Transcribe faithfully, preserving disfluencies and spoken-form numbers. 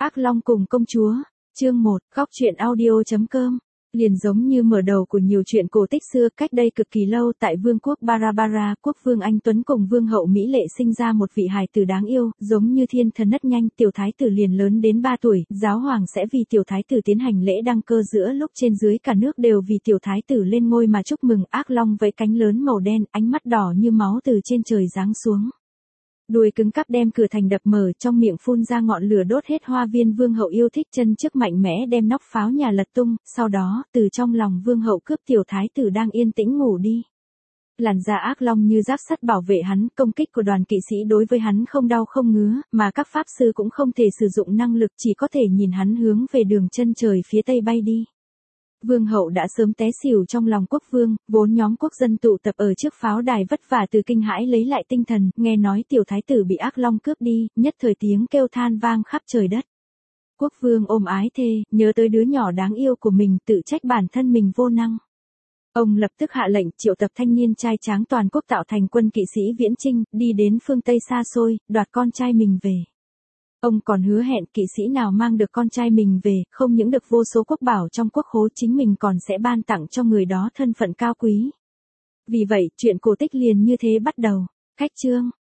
Ác Long cùng công chúa, chương một, góc truyện audio chấm com. Liền giống như mở đầu của nhiều chuyện cổ tích xưa, cách đây cực kỳ lâu tại vương quốc Barabara, quốc vương Anh Tuấn cùng vương hậu Mỹ Lệ sinh ra một vị hài tử đáng yêu, giống như thiên thần rất nhanh, tiểu thái tử liền lớn đến ba tuổi, giáo hoàng sẽ vì tiểu thái tử tiến hành lễ đăng cơ, giữa lúc trên dưới cả nước đều vì tiểu thái tử lên ngôi mà chúc mừng. Ác Long với cánh lớn màu đen, ánh mắt đỏ như máu từ trên trời giáng xuống. Đuôi cứng cắp đem cửa thành đập mở, trong miệng phun ra ngọn lửa đốt hết hoa viên. Vương hậu yêu thích chân trước mạnh mẽ đem nóc pháo nhà lật tung, sau đó, từ trong lòng vương hậu cướp tiểu thái tử đang yên tĩnh ngủ đi. Làn da Ác Long như giáp sắt bảo vệ hắn, công kích của đoàn kỵ sĩ đối với hắn không đau không ngứa, mà các pháp sư cũng không thể sử dụng năng lực, chỉ có thể nhìn hắn hướng về đường chân trời phía tây bay đi. Vương hậu đã sớm té xỉu trong lòng quốc vương, vốn nhóm quốc dân tụ tập ở trước pháo đài vất vả từ kinh hãi lấy lại tinh thần, nghe nói tiểu thái tử bị Ác Long cướp đi, nhất thời tiếng kêu than vang khắp trời đất. Quốc vương ôm ái thê, nhớ tới đứa nhỏ đáng yêu của mình, tự trách bản thân mình vô năng. Ông lập tức hạ lệnh triệu tập thanh niên trai tráng toàn quốc tạo thành quân kỵ sĩ viễn chinh, đi đến phương Tây xa xôi, đoạt con trai mình về. Ông còn hứa hẹn kỵ sĩ nào mang được con trai mình về, không những được vô số quốc bảo trong quốc khố, chính mình còn sẽ ban tặng cho người đó thân phận cao quý. Vì vậy, chuyện cổ tích liền như thế bắt đầu. Khách chương,